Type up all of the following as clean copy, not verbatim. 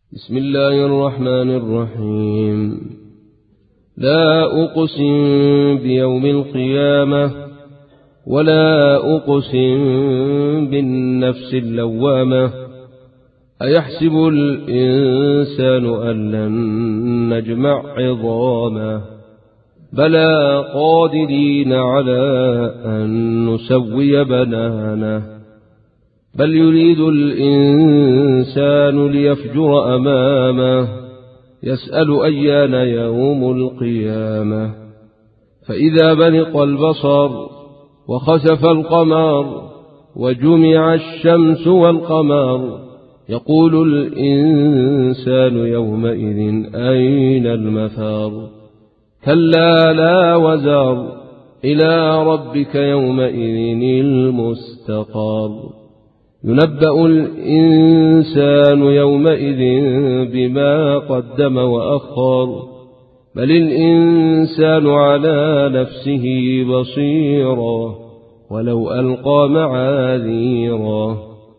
بسم الله الرحمن الرحيم. لا أقسم بيوم القيامة ولا أقسم بالنفس اللوامة. أيحسب الإنسان أن لن نجمع عظامه بلى قادرين على أن نسوي بنانه بل يريد الإنسان ليفجر أمامه يسأل أيان يوم القيامة. فإذا برق البصر وخسف القمر وجمع الشمس والقمر يقول الإنسان يومئذ أين المفر كلا لا وزر إلى ربك يومئذ المستقر. ينبأ الإنسان يومئذ بما قدم وأخر بل الإنسان على نفسه بصيرا ولو ألقى معاذيرا.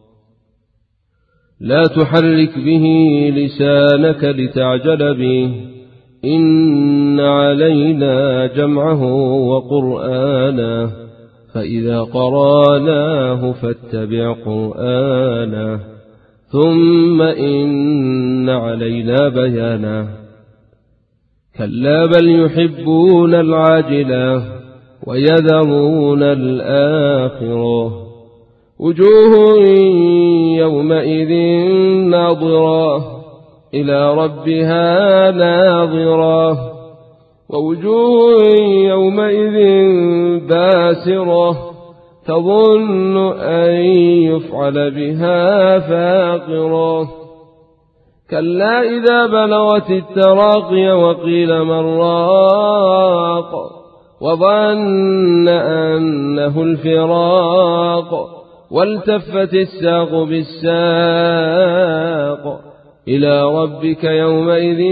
لا تحرك به لسانك لتعجل به إن علينا جمعه وقرآنه فإذا قرأناه فاتبع قرآنه ثم إن علينا بيانه. كلا بل يحبون العاجلة ويذرون الآخرة وجوه يومئذ ناظرة إلى ربها ناظرة ووجوه يومئذ باسرة تظن أن يفعل بها فاقرة. كلا إذا بلغت التراقي وقيل من راق وظن أنه الفراق والتفت الساق بالساق إلى ربك يومئذ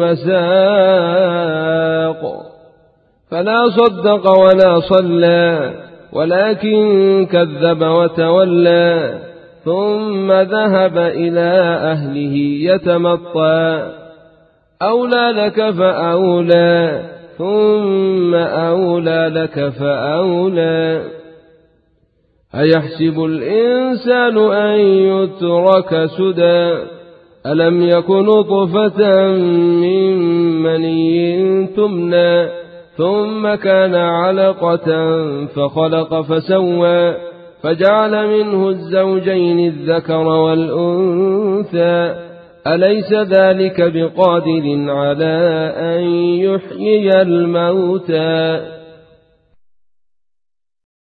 المساق. فلا صدق ولا صلى ولكن كذب وتولى ثم ذهب إلى أهله يتمطى أولى لك فأولى ثم أولى لك فأولى. أيحسب الإنسان أن يترك سدى ألم يكن نطفة من مني تمنى ثم كان علقة فخلق فسوى فجعل منه الزوجين الذكر والأنثى أليس ذلك بقادر على أن يحيي الموتى